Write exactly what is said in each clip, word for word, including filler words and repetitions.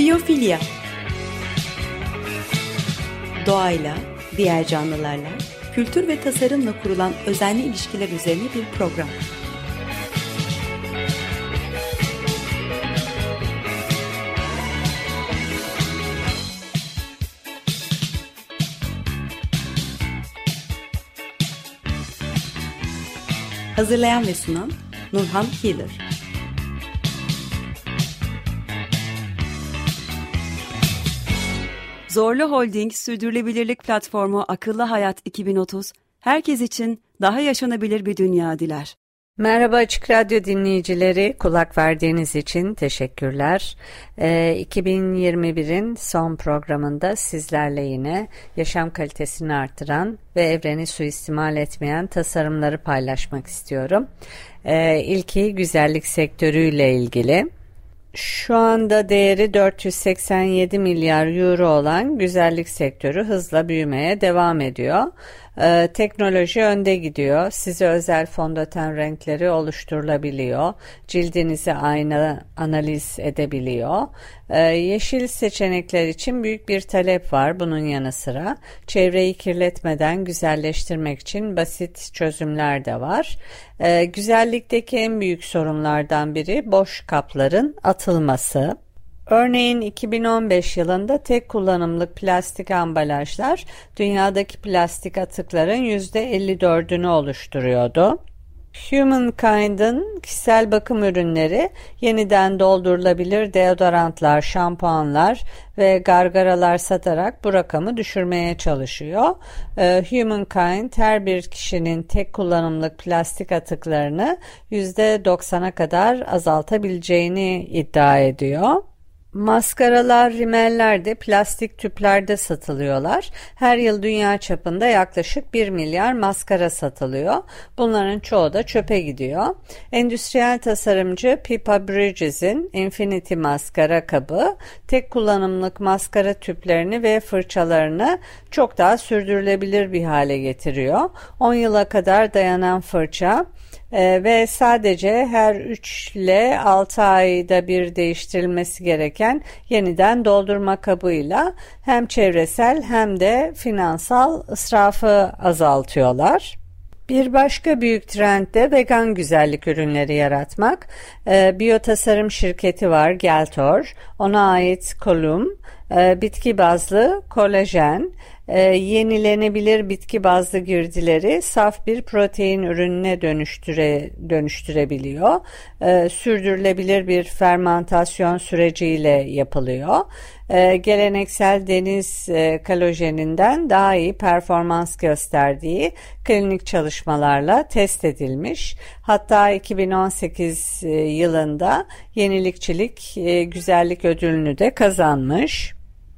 Biyofilya. Doğayla, diğer canlılarla, kültür ve tasarımla kurulan özenli ilişkiler üzerine bir program. Hazırlayan ve sunan Nurhan Healer. Zorlu Holding Sürdürülebilirlik Platformu Akıllı Hayat iki bin otuz, herkes için daha yaşanabilir bir dünya diler. Merhaba Açık Radyo dinleyicileri, kulak verdiğiniz için teşekkürler. Ee, iki bin yirmi birin son programında sizlerle yine yaşam kalitesini artıran ve evreni suistimal etmeyen tasarımları paylaşmak istiyorum. Ee, ilki güzellik sektörüyle ilgili. Şu anda değeri dört yüz seksen yedi milyar euro olan güzellik sektörü hızla büyümeye devam ediyor. Ee, teknoloji önde gidiyor. Size özel fondöten renkleri oluşturulabiliyor. Cildinizi ayna analiz edebiliyor. Ee, yeşil seçenekler için büyük bir talep var. Bunun yanı sıra çevreyi kirletmeden güzelleştirmek için basit çözümler de var. Ee, güzellikteki en büyük sorunlardan biri boş kapların atılması. Örneğin iki bin on beş yılında tek kullanımlık plastik ambalajlar dünyadaki plastik atıkların yüzde elli dördünü oluşturuyordu. Humankind'ın kişisel bakım ürünleri yeniden doldurulabilir deodorantlar, şampuanlar ve gargaralar satarak bu rakamı düşürmeye çalışıyor. Ee, Humankind her bir kişinin tek kullanımlık plastik atıklarını yüzde doksana kadar azaltabileceğini iddia ediyor. Maskaralar, rimeller de plastik tüplerde satılıyorlar. Her yıl dünya çapında yaklaşık bir milyar maskara satılıyor. Bunların çoğu da çöpe gidiyor. Endüstriyel tasarımcı Pippa Bridges'in Infinity maskara kabı, tek kullanımlık maskara tüplerini ve fırçalarını çok daha sürdürülebilir bir hale getiriyor. on yıla kadar dayanan fırça Ee, ve sadece her üç ile altı ayda bir değiştirilmesi gereken yeniden doldurma kabıyla hem çevresel hem de finansal israfı azaltıyorlar. Bir başka büyük trend de vegan güzellik ürünleri yaratmak. Ee, biyotasarım şirketi var, Geltor. Ona ait kolum, e, bitki bazlı kolajen, e, yenilenebilir bitki bazlı girdileri saf bir protein ürününe dönüştüre, dönüştürebiliyor. E, sürdürülebilir bir fermantasyon süreciyle yapılıyor. Ee, geleneksel deniz e, kolajeninden daha iyi performans gösterdiği klinik çalışmalarla test edilmiş. Hatta iki bin on sekiz e, yılında yenilikçilik e, güzellik ödülünü de kazanmış.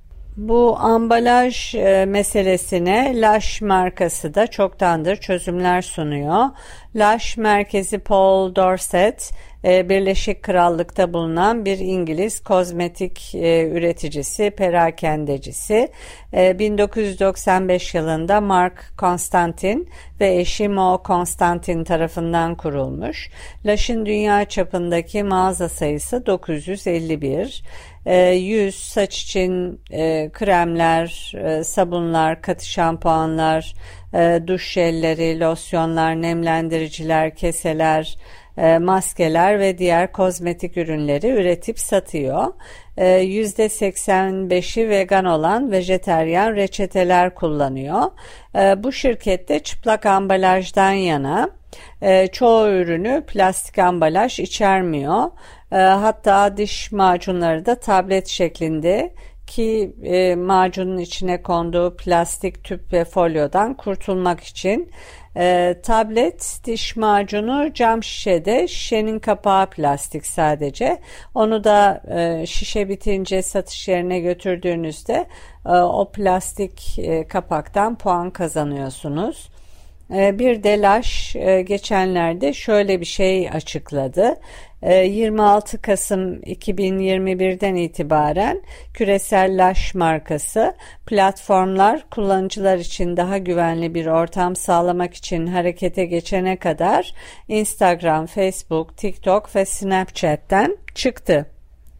Bu ambalaj e, meselesine Lush markası da çoktandır çözümler sunuyor. Lush merkezi Paul Dorset, e, Birleşik Krallık'ta bulunan bir İngiliz kozmetik e, üreticisi, perakendecisi. E, bin dokuz yüz doksan beş yılında Mark Constantin ve eşi Mo Constantin tarafından kurulmuş. Lush'ın dünya çapındaki mağaza sayısı dokuz yüz elli bir. E, yüz, saç için e, kremler, e, sabunlar, katı şampuanlar, e, duş jelleri, losyonlar, nemlendiriciler, keseler, e, maskeler ve diğer kozmetik ürünleri üretip satıyor. E, yüzde seksen beşi vegan olan vejeteryan reçeteler kullanıyor. E, bu şirkette çıplak ambalajdan yana. E, çoğu ürünü plastik ambalaj içermiyor. E, hatta diş macunları da tablet şeklinde ki e, macunun içine konduğu plastik tüp ve folyodan kurtulmak için. E, tablet diş macunu cam şişede, şişenin kapağı plastik sadece. Onu da e, şişe bitince satış yerine götürdüğünüzde e, o plastik e, kapaktan puan kazanıyorsunuz. Bir de Lush geçenlerde şöyle bir şey açıkladı. yirmi altı Kasım iki bin yirmi birden itibaren küresel Lush markası platformlar kullanıcılar için daha güvenli bir ortam sağlamak için harekete geçene kadar Instagram, Facebook, TikTok ve Snapchat'ten çıktı.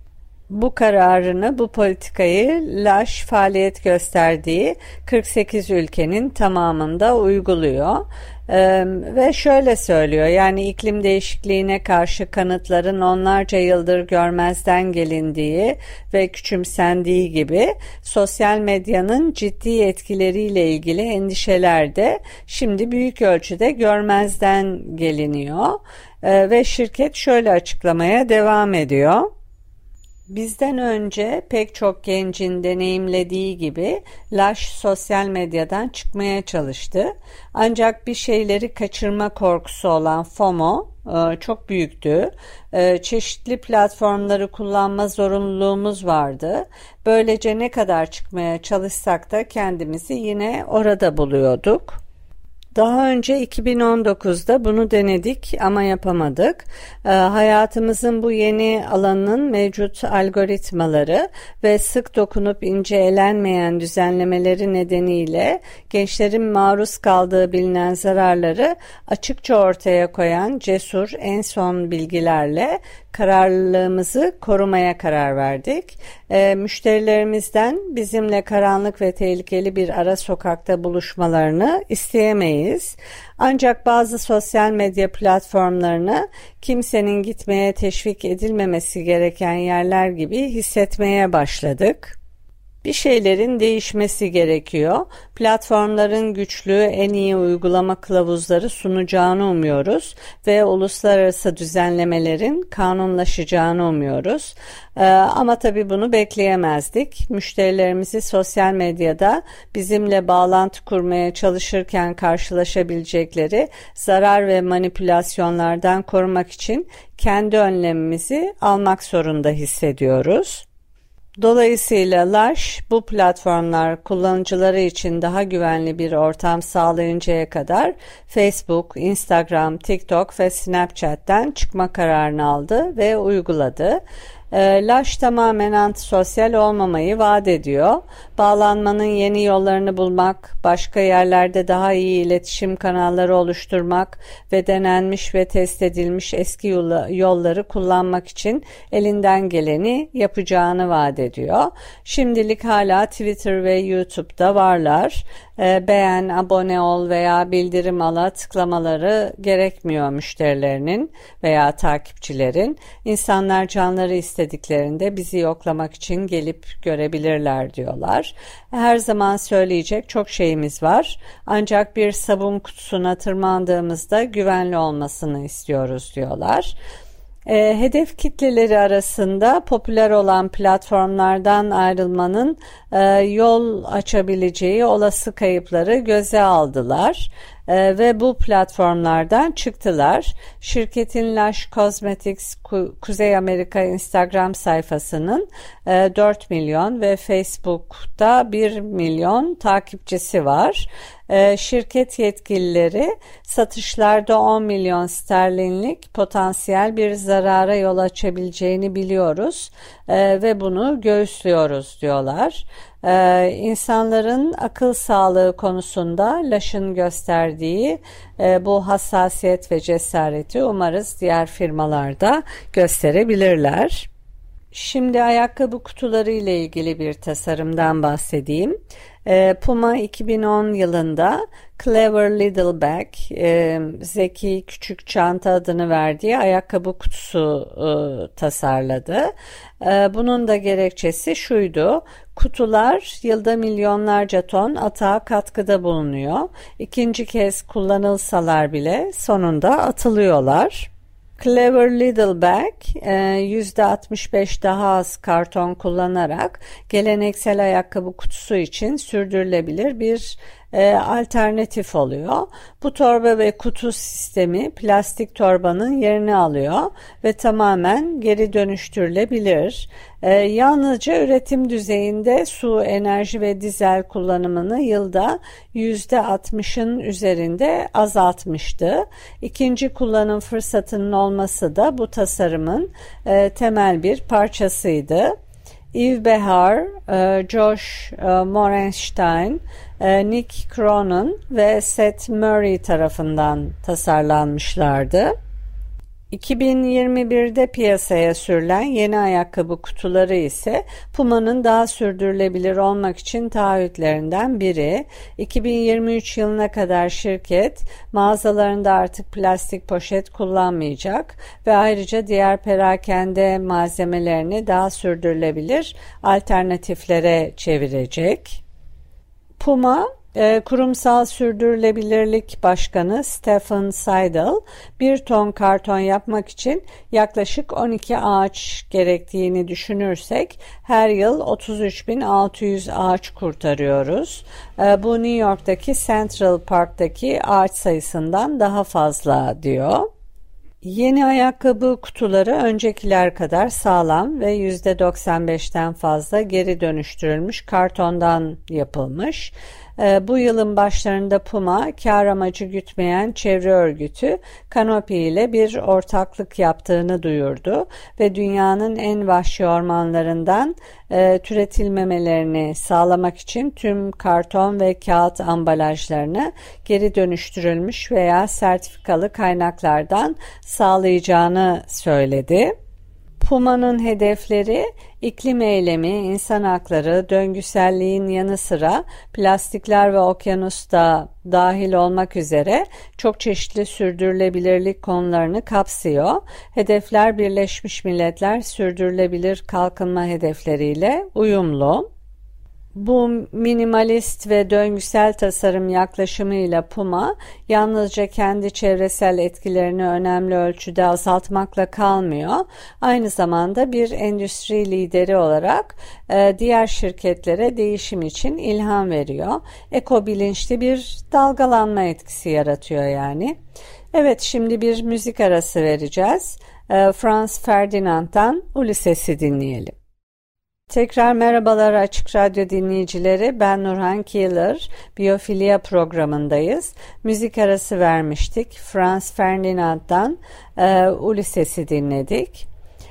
Bu kararını, bu politikayı Lush faaliyet gösterdiği kırk sekiz ülkenin tamamında uyguluyor. Ee, ve şöyle söylüyor, yani iklim değişikliğine karşı kanıtların onlarca yıldır görmezden gelindiği ve küçümsendiği gibi sosyal medyanın ciddi etkileriyle ilgili endişeler de şimdi büyük ölçüde görmezden geliniyor. Ee, ve şirket şöyle açıklamaya devam ediyor. Bizden önce pek çok gencin deneyimlediği gibi Lush sosyal medyadan çıkmaya çalıştı. Ancak bir şeyleri kaçırma korkusu olan FOMO çok büyüktü. Çeşitli platformları kullanma zorunluluğumuz vardı. Böylece ne kadar çıkmaya çalışsak da kendimizi yine orada buluyorduk. Daha önce iki bin on dokuzda bunu denedik ama yapamadık. E, hayatımızın bu yeni alanının mevcut algoritmaları ve sık dokunup ince elenmeyen düzenlemeleri nedeniyle gençlerin maruz kaldığı bilinen zararları açıkça ortaya koyan cesur en son bilgilerle kararlılığımızı korumaya karar verdik. E, müşterilerimizden bizimle karanlık ve tehlikeli bir ara sokakta buluşmalarını isteyemeyiz. Ancak bazı sosyal medya platformlarını kimsenin gitmeye teşvik edilmemesi gereken yerler gibi hissetmeye başladık. Bir şeylerin değişmesi gerekiyor. Platformların güçlü, en iyi uygulama kılavuzları sunacağını umuyoruz ve uluslararası düzenlemelerin kanunlaşacağını umuyoruz. Ee, ama tabii bunu bekleyemezdik. Müşterilerimizi sosyal medyada bizimle bağlantı kurmaya çalışırken karşılaşabilecekleri zarar ve manipülasyonlardan korumak için kendi önlemimizi almak zorunda hissediyoruz. Dolayısıyla Lush bu platformlar kullanıcıları için daha güvenli bir ortam sağlayıncaya kadar Facebook, Instagram, TikTok ve Snapchat'ten çıkma kararını aldı ve uyguladı. Lush tamamen antisosyal olmamayı vaat ediyor. Bağlanmanın yeni yollarını bulmak, başka yerlerde daha iyi iletişim kanalları oluşturmak ve denenmiş ve test edilmiş eski yolları kullanmak için elinden geleni yapacağını vaat ediyor. Şimdilik hala Twitter ve YouTube'da varlar. Beğen, abone ol veya bildirim ala tıklamaları gerekmiyor müşterilerinin veya takipçilerin. İnsanlar canları istediklerinde bizi yoklamak için gelip görebilirler diyorlar. Her zaman söyleyecek çok şeyimiz var. Ancak bir sabun kutusuna tırmandığımızda güvenli olmasını istiyoruz diyorlar. E, hedef kitleleri arasında popüler olan platformlardan ayrılmanın e, yol açabileceği olası kayıpları göze aldılar e, ve bu platformlardan çıktılar. Şirketin Lush Cosmetics Ku- Kuzey Amerika Instagram sayfasının e, dört milyon ve Facebook'ta bir milyon takipçisi var. Şirket yetkilileri satışlarda on milyon sterlinlik potansiyel bir zarara yol açabileceğini biliyoruz ve bunu göğüslüyoruz diyorlar. İnsanların akıl sağlığı konusunda Lush'ın gösterdiği bu hassasiyet ve cesareti umarız diğer firmalar da gösterebilirler. Şimdi ayakkabı kutuları ile ilgili bir tasarımdan bahsedeyim. Puma iki bin on yılında Clever Little Bag, zeki küçük çanta adını verdiği ayakkabı kutusu tasarladı. Bunun da gerekçesi şuydu: kutular yılda milyonlarca ton atığa katkıda bulunuyor. İkinci kez kullanılsalar bile sonunda atılıyorlar. Clever Little Bag yüzde altmış beş daha az karton kullanarak geleneksel ayakkabı kutusu için sürdürülebilir bir e, alternatif oluyor. Bu torba ve kutu sistemi plastik torbanın yerini alıyor ve tamamen geri dönüştürülebilir. E, yalnızca üretim düzeyinde su, enerji ve dizel kullanımını yılda yüzde altmışın üzerinde azaltmıştı. İkinci kullanım fırsatının olması da bu tasarımın e, temel bir parçasıydı. Yves Behar, Josh Morenstein, Nick Cronin ve Seth Murray tarafından tasarlanmışlardı. iki bin yirmi birde piyasaya sürülen yeni ayakkabı kutuları ise Puma'nın daha sürdürülebilir olmak için taahhütlerinden biri. iki bin yirmi üç yılına kadar şirket mağazalarında artık plastik poşet kullanmayacak ve ayrıca diğer perakende malzemelerini daha sürdürülebilir alternatiflere çevirecek. Puma E, Kurumsal Sürdürülebilirlik Başkanı Stefan Seidel, bir ton karton yapmak için yaklaşık on iki ağaç gerektiğini düşünürsek her yıl otuz üç bin altı yüz ağaç kurtarıyoruz. E, bu New York'taki Central Park'taki ağaç sayısından daha fazla diyor. Yeni ayakkabı kutuları öncekiler kadar sağlam ve yüzde doksan beşten fazla geri dönüştürülmüş kartondan yapılmış. Bu yılın başlarında Puma, kar amacı gütmeyen çevre örgütü Canopy ile bir ortaklık yaptığını duyurdu ve dünyanın en vahşi ormanlarından e, türetilmemelerini sağlamak için tüm karton ve kağıt ambalajlarını geri dönüştürülmüş veya sertifikalı kaynaklardan sağlayacağını söyledi. Puma'nın hedefleri iklim eylemi, insan hakları, döngüselliğin yanı sıra plastikler ve okyanusta dahil olmak üzere çok çeşitli sürdürülebilirlik konularını kapsıyor. Hedefler Birleşmiş Milletler Sürdürülebilir Kalkınma Hedefleriyle uyumlu. Bu minimalist ve döngüsel tasarım yaklaşımıyla Puma yalnızca kendi çevresel etkilerini önemli ölçüde azaltmakla kalmıyor. Aynı zamanda bir endüstri lideri olarak e, diğer şirketlere değişim için ilham veriyor. Eko bilinçli bir dalgalanma etkisi yaratıyor yani. Evet, şimdi bir müzik arası vereceğiz. E, Franz Ferdinand'dan Ulysses'i dinleyelim. Tekrar merhabalar Açık Radyo dinleyicileri, ben Nurhan Keeler, Biyofilya programındayız. Müzik arası vermiştik. Franz Ferdinand'dan e, Ulysses'i dinledik.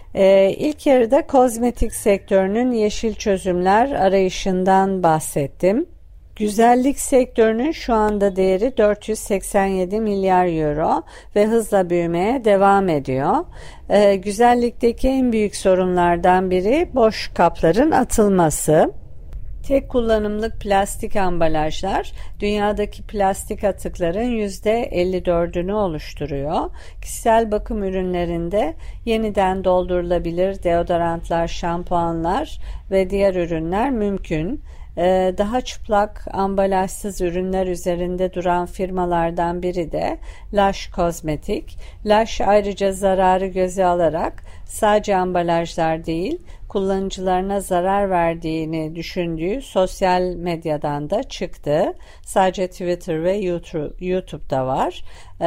E, ilk yarıda kozmetik sektörünün yeşil çözümler arayışından bahsettim. Güzellik sektörünün şu anda değeri dört yüz seksen yedi milyar euro ve hızla büyümeye devam ediyor. Ee, güzellikteki en büyük sorunlardan biri boş kapların atılması. Tek kullanımlık plastik ambalajlar dünyadaki plastik atıkların yüzde elli dördünü oluşturuyor. Kişisel bakım ürünlerinde yeniden doldurulabilir deodorantlar, şampuanlar ve diğer ürünler mümkün. Daha çıplak ambalajsız ürünler üzerinde duran firmalardan biri de Lush Kozmetik. Lush ayrıca zararı göze alarak sadece ambalajlar değil, kullanıcılarına zarar verdiğini düşündüğü sosyal medyadan da çıktı. Sadece Twitter ve YouTube, YouTube'da var.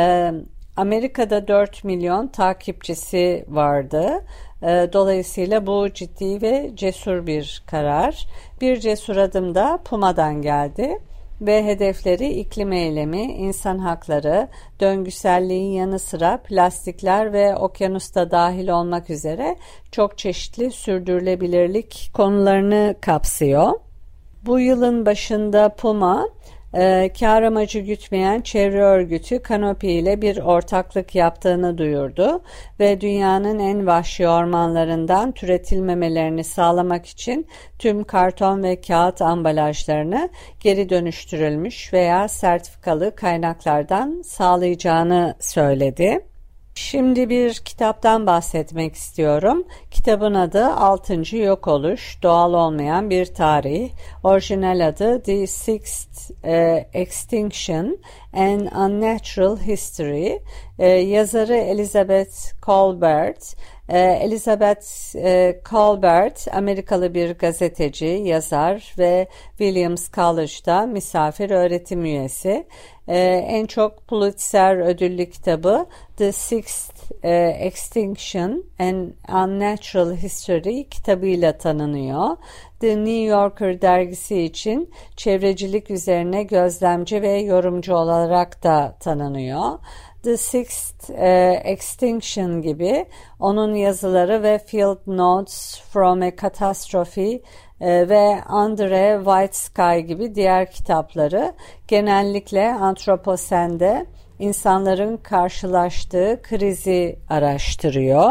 Amerika'da dört milyon takipçisi vardı. Dolayısıyla bu ciddi ve cesur bir karar. Bir cesur adım da Puma'dan geldi ve hedefleri iklim eylemi, insan hakları, döngüselliğin yanı sıra plastikler ve okyanusta dahil olmak üzere çok çeşitli sürdürülebilirlik konularını kapsıyor. Bu yılın başında Puma, Ee, kar amacı gütmeyen çevre örgütü Canopy ile bir ortaklık yaptığını duyurdu ve dünyanın en vahşi ormanlarından türetilmemelerini sağlamak için tüm karton ve kağıt ambalajlarını geri dönüştürülmüş veya sertifikalı kaynaklardan sağlayacağını söyledi. Şimdi bir kitaptan bahsetmek istiyorum. Kitabın adı Altıncı Yok Oluş, Doğal Olmayan Bir Tarih. Orijinal adı The Sixth uh, Extinction and Unnatural History. Uh, yazarı Elizabeth Colbert. Uh, Elizabeth uh, Colbert, Amerikalı bir gazeteci, yazar ve Williams College'da misafir öğretim üyesi. Ee, en çok Pulitzer ödüllü kitabı The Sixth e, Extinction and Unnatural History kitabıyla tanınıyor. The New Yorker dergisi için çevrecilik üzerine gözlemci ve yorumcu olarak da tanınıyor. The Sixth e, Extinction gibi onun yazıları ve Field Notes from a Catastrophe e, ve Under a White Sky gibi diğer kitapları genellikle Anthropocen'de insanların karşılaştığı krizi araştırıyor.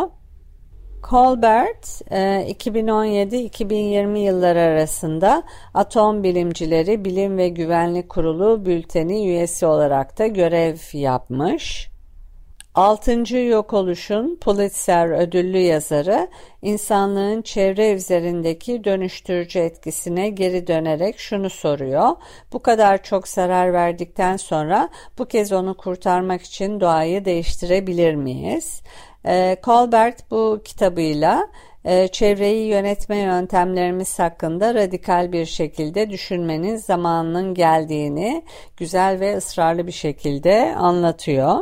Colbert iki bin on yedi iki bin yirmi yılları arasında Atom Bilimcileri Bilim ve Güvenlik Kurulu bülteni üyesi olarak da görev yapmış. Altıncı Yok Oluş'un Pulitzer ödüllü yazarı insanlığın çevre üzerindeki dönüştürücü etkisine geri dönerek şunu soruyor. Bu kadar çok zarar verdikten sonra bu kez onu kurtarmak için doğayı değiştirebilir miyiz? Colbert bu kitabıyla çevreyi yönetme yöntemlerimiz hakkında radikal bir şekilde düşünmenin zamanının geldiğini güzel ve ısrarlı bir şekilde anlatıyor.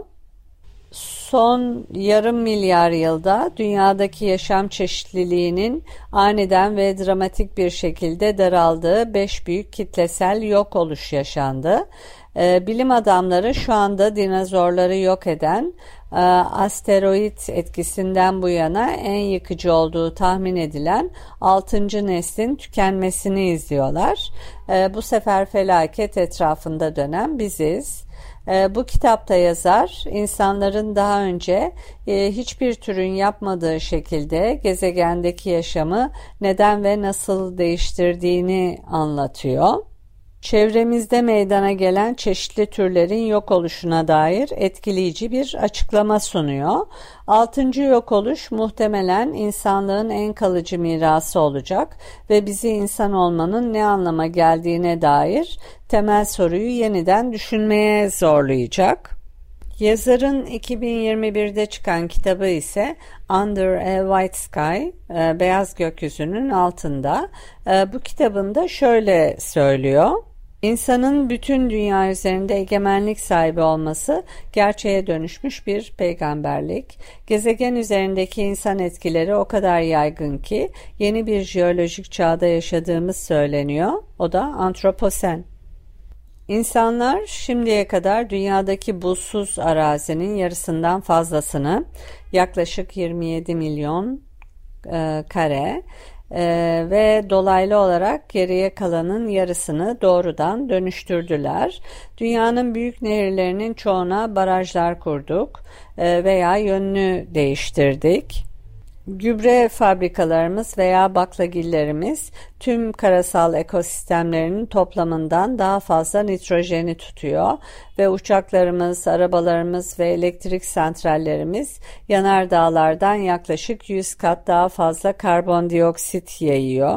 Son yarım milyar yılda dünyadaki yaşam çeşitliliğinin aniden ve dramatik bir şekilde daraldığı beş büyük kitlesel yok oluş yaşandı. Ee, bilim adamları şu anda dinozorları yok eden e, asteroid etkisinden bu yana en yıkıcı olduğu tahmin edilen altıncı neslin tükenmesini izliyorlar. E, bu sefer felaket etrafında dönen biziz. Bu kitapta yazar, insanların daha önce e, hiçbir türün yapmadığı şekilde gezegendeki yaşamı neden ve nasıl değiştirdiğini anlatıyor. Çevremizde meydana gelen çeşitli türlerin yok oluşuna dair etkileyici bir açıklama sunuyor. Altıncı yok oluş muhtemelen insanlığın en kalıcı mirası olacak ve bizi insan olmanın ne anlama geldiğine dair temel soruyu yeniden düşünmeye zorlayacak. Yazarın iki bin yirmi birde çıkan kitabı ise Under a White Sky, Beyaz Gökyüzünün Altında. Bu kitabında şöyle söylüyor. İnsanın bütün dünya üzerinde egemenlik sahibi olması gerçeğe dönüşmüş bir peygamberlik. Gezegen üzerindeki insan etkileri o kadar yaygın ki yeni bir jeolojik çağda yaşadığımız söyleniyor. O da Antroposen. İnsanlar şimdiye kadar dünyadaki buzsuz arazinin yarısından fazlasını, yaklaşık yirmi yedi milyon e, kare e, ve dolaylı olarak geriye kalanın yarısını doğrudan dönüştürdüler. Dünyanın büyük nehirlerinin çoğuna barajlar kurduk e, veya yönünü değiştirdik. Gübre fabrikalarımız veya baklagillerimiz tüm karasal ekosistemlerinin toplamından daha fazla nitrojeni tutuyor ve uçaklarımız, arabalarımız ve elektrik santrallerimiz yanardağlardan yaklaşık yüz kat daha fazla karbondioksit yayıyor.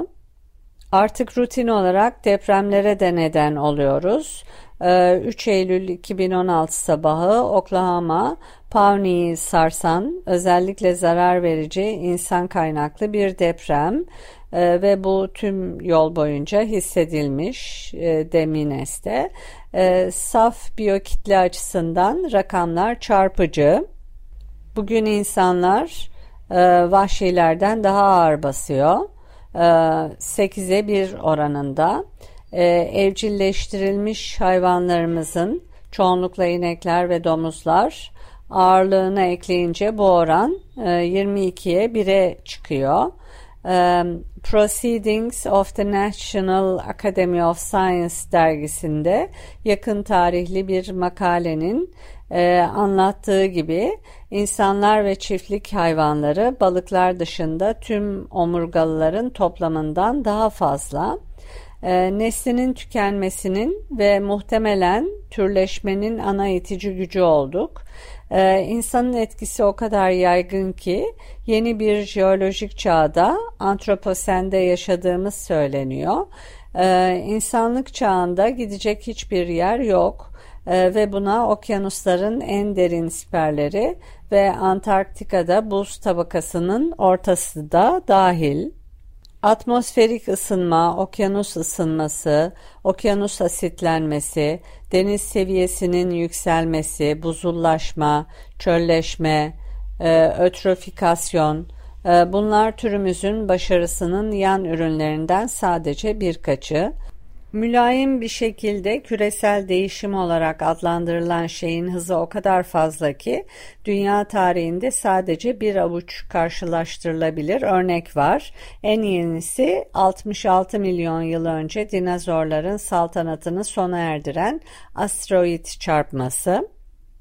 Artık rutin olarak depremlere de neden oluyoruz. üç Eylül iki bin on altı sabahı Oklahoma, Pawnee'yi sarsan özellikle zarar verici insan kaynaklı bir deprem e, ve bu tüm yol boyunca hissedilmiş e, Demineste. E, saf biyokitle açısından rakamlar çarpıcı. Bugün insanlar e, vahşilerden daha ağır basıyor. E, sekize bir oranında. E, evcilleştirilmiş hayvanlarımızın çoğunlukla inekler ve domuzlar ağırlığına ekleyince bu oran e, yirmi ikiye bire çıkıyor. E, Proceedings of the National Academy of Science dergisinde yakın tarihli bir makalenin e, anlattığı gibi insanlar ve çiftlik hayvanları balıklar dışında tüm omurgalıların toplamından daha fazla. E, neslinin tükenmesinin ve muhtemelen türleşmenin ana itici gücü olduk. E, insanın etkisi o kadar yaygın ki yeni bir jeolojik çağda Antroposen'de yaşadığımız söyleniyor. E, insanlık çağında gidecek hiçbir yer yok e, ve buna okyanusların en derin siperleri ve Antarktika'da buz tabakasının ortası da dahil. Atmosferik ısınma, okyanus ısınması, okyanus asitlenmesi, deniz seviyesinin yükselmesi, buzullaşma, çölleşme, e, ötrofikasyon, e, bunlar türümüzün başarısının yan ürünlerinden sadece birkaçı. Mülayim bir şekilde küresel değişim olarak adlandırılan şeyin hızı o kadar fazla ki dünya tarihinde sadece bir avuç karşılaştırılabilir örnek var. En yenisi altmış altı milyon yıl önce dinozorların saltanatını sona erdiren asteroid çarpması.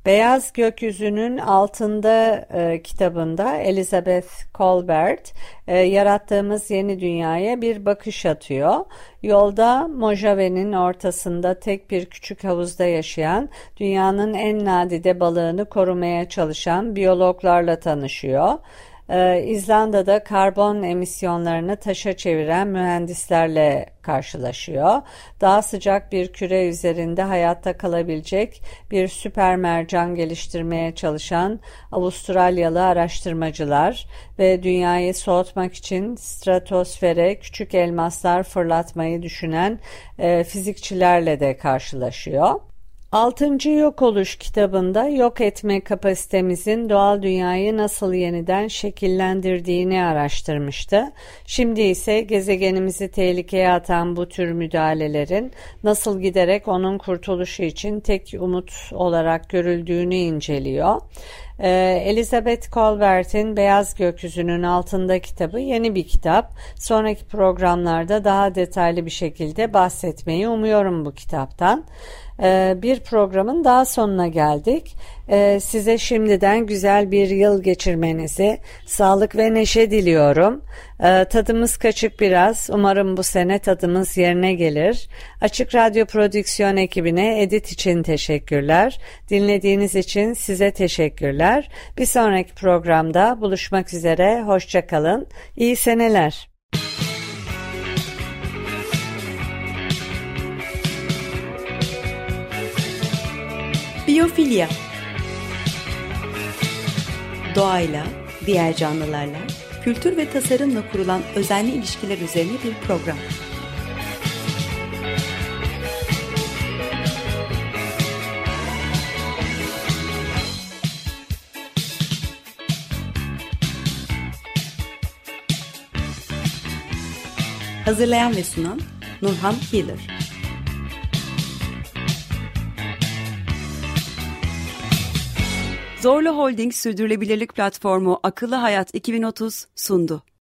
Beyaz Gökyüzünün Altında e, kitabında Elizabeth Kolbert e, yarattığımız yeni dünyaya bir bakış atıyor. Yolda Mojave'nin ortasında tek bir küçük havuzda yaşayan, dünyanın en nadide balığını korumaya çalışan biyologlarla tanışıyor. Ee, İzlanda'da karbon emisyonlarını taşa çeviren mühendislerle karşılaşıyor. Daha sıcak bir küre üzerinde hayatta kalabilecek bir süper mercan geliştirmeye çalışan Avustralyalı araştırmacılar ve dünyayı soğutmak için stratosfere küçük elmaslar fırlatmayı düşünen e, fizikçilerle de karşılaşıyor. Altıncı Yok Oluş kitabında yok etme kapasitemizin doğal dünyayı nasıl yeniden şekillendirdiğini araştırmıştı. Şimdi ise gezegenimizi tehlikeye atan bu tür müdahalelerin nasıl giderek onun kurtuluşu için tek umut olarak görüldüğünü inceliyor. Elizabeth Kolbert'in Beyaz Gökyüzünün Altında kitabı yeni bir kitap. Sonraki programlarda daha detaylı bir şekilde bahsetmeyi umuyorum bu kitaptan. Bir programın daha sonuna geldik. Size şimdiden güzel bir yıl geçirmenizi, sağlık ve neşe diliyorum. Tadımız kaçık biraz. Umarım bu sene tadımız yerine gelir. Açık Radyo Prodüksiyon ekibine edit için teşekkürler. Dinlediğiniz için size teşekkürler. Bir sonraki programda buluşmak üzere. Hoşça kalın. İyi seneler. Biyofilya. Doğayla, diğer canlılarla, kültür ve tasarımla kurulan özenli ilişkiler üzerine bir program. Hazırlayan ve sunan Nurhan Healer. Zorlu Holding Sürdürülebilirlik Platformu Akıllı Hayat iki bin otuz sundu.